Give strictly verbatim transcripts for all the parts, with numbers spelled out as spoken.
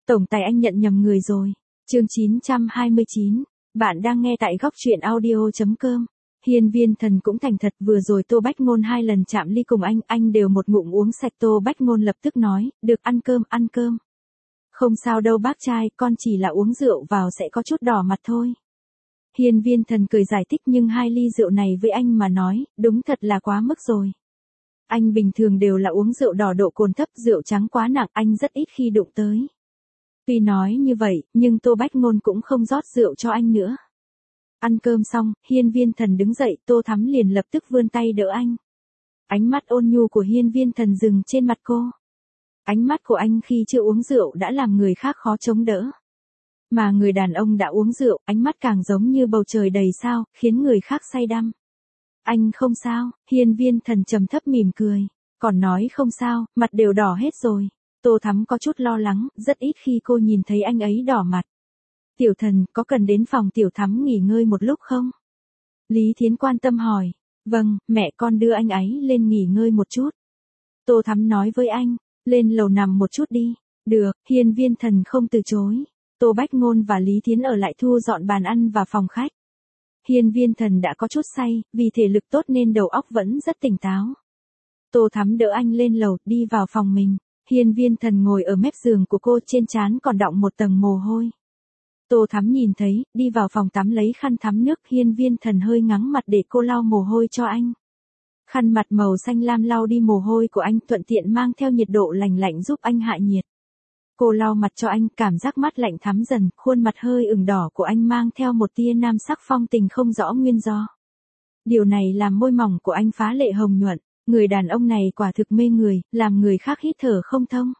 Tổng tài anh nhận nhầm người rồi. Chương chín trăm hai mươi chín. Bạn đang nghe tại góc truyện audio chấm com. Hiên Viên Thần cũng thành thật, vừa rồi Tô Bách Ngôn hai lần chạm ly cùng anh, anh đều một ngụm uống sạch. Tô Bách Ngôn lập tức nói, được, ăn cơm, ăn cơm. Không sao đâu bác trai, con chỉ là uống rượu vào sẽ có chút đỏ mặt thôi. Hiên Viên Thần cười giải thích, nhưng hai ly rượu này với anh mà nói, đúng thật là quá mức rồi. Anh bình thường đều là uống rượu đỏ độ cồn thấp, rượu trắng quá nặng, anh rất ít khi đụng tới. Tuy nói như vậy, nhưng Tô Bách Ngôn cũng không rót rượu cho anh nữa. Ăn cơm xong, Hiên Viên Thần đứng dậy, Tô Thắm liền lập tức vươn tay đỡ anh. Ánh mắt ôn nhu của Hiên Viên Thần dừng trên mặt cô. Ánh mắt của anh khi chưa uống rượu đã làm người khác khó chống đỡ. Mà người đàn ông đã uống rượu, ánh mắt càng giống như bầu trời đầy sao, khiến người khác say đắm. Anh không sao, Hiên Viên Thần trầm thấp mỉm cười. Còn nói không sao, mặt đều đỏ hết rồi. Tô Thắm có chút lo lắng, rất ít khi cô nhìn thấy anh ấy đỏ mặt. Tiểu Thần, có cần đến phòng Tiểu Thắm nghỉ ngơi một lúc không? Lý Thiến quan tâm hỏi. Vâng, mẹ con đưa anh ấy lên nghỉ ngơi một chút. Tô Thắm nói với anh, lên lầu nằm một chút đi. Được, Hiên Viên Thần không từ chối. Tô Bách Ngôn và Lý Thiến ở lại thu dọn bàn ăn và phòng khách. Hiên Viên Thần đã có chút say, vì thể lực tốt nên đầu óc vẫn rất tỉnh táo. Tô Thắm đỡ anh lên lầu, đi vào phòng mình. Hiên Viên Thần ngồi ở mép giường của cô, trên trán còn đọng một tầng mồ hôi. Tô Thắm nhìn thấy, đi vào phòng tắm lấy khăn thấm nước. Hiên Viên Thần hơi ngắng mặt để cô lau mồ hôi cho anh. Khăn mặt màu xanh lam lau đi mồ hôi của anh, thuận tiện mang theo nhiệt độ lành lạnh giúp anh hạ nhiệt. Cô lau mặt cho anh, cảm giác mát lạnh thấm dần, khuôn mặt hơi ửng đỏ của anh mang theo một tia nam sắc phong tình không rõ nguyên do. Điều này làm môi mỏng của anh phá lệ hồng nhuận, người đàn ông này quả thực mê người, làm người khác hít thở không thông.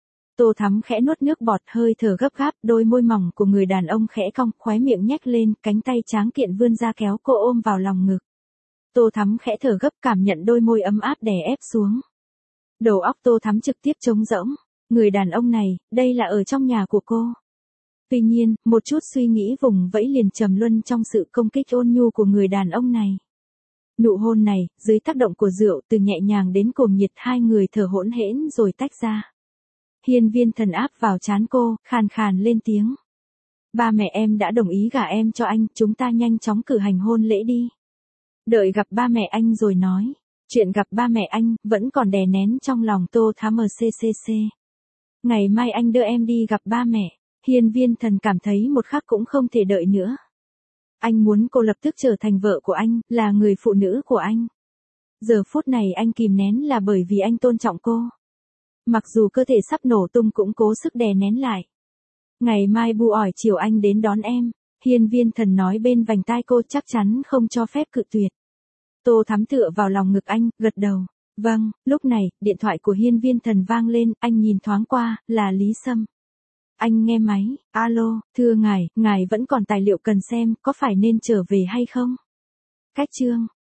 Tô Thắm khẽ nuốt nước bọt, hơi thở gấp gáp, đôi môi mỏng của người đàn ông khẽ cong, khóe miệng nhếch lên, cánh tay tráng kiện vươn ra kéo cô ôm vào lòng ngực. Tô Thắm khẽ thở gấp, cảm nhận đôi môi ấm áp đè ép xuống. Đầu óc Tô Thắm trực tiếp trống rỗng. Người đàn ông này, đây là ở trong nhà của cô. Tuy nhiên, một chút suy nghĩ vùng vẫy liền trầm luân trong sự công kích ôn nhu của người đàn ông này. Nụ hôn này, dưới tác động của rượu, từ nhẹ nhàng đến cuồng nhiệt, hai người thở hỗn hển rồi tách ra. Hiên Viên Thần áp vào trán cô, khàn khàn lên tiếng. Ba mẹ em đã đồng ý gả em cho anh, chúng ta nhanh chóng cử hành hôn lễ đi. Đợi gặp ba mẹ anh rồi nói. Chuyện gặp ba mẹ anh, vẫn còn đè nén trong lòng Tô Thắm mccc. Ngày mai anh đưa em đi gặp ba mẹ. Hiên Viên Thần cảm thấy một khắc cũng không thể đợi nữa. Anh muốn cô lập tức trở thành vợ của anh, là người phụ nữ của anh. Giờ phút này anh kìm nén là bởi vì anh tôn trọng cô. Mặc dù cơ thể sắp nổ tung cũng cố sức đè nén lại. Ngày mai bu ỏi chiều anh đến đón em. Hiên Viên Thần nói bên vành tai cô, chắc chắn không cho phép cự tuyệt. Tô Thắm tựa vào lòng ngực anh, gật đầu. Vâng, lúc này, điện thoại của Hiên Viên Thần vang lên, anh nhìn thoáng qua, là Lý Sâm. Anh nghe máy, alo, thưa ngài, ngài vẫn còn tài liệu cần xem, có phải nên trở về hay không? Cách chương.